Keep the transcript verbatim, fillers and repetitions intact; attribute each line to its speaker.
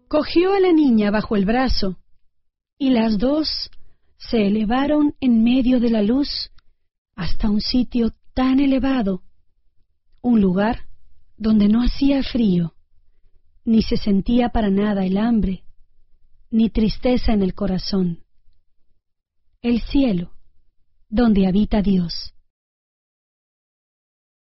Speaker 1: cogió a la niña bajo el brazo, y las dos se elevaron en medio de la luz hasta un sitio tan elevado, un lugar donde no hacía frío, ni se sentía para nada el hambre, ni tristeza en el corazón. El cielo, donde habita Dios.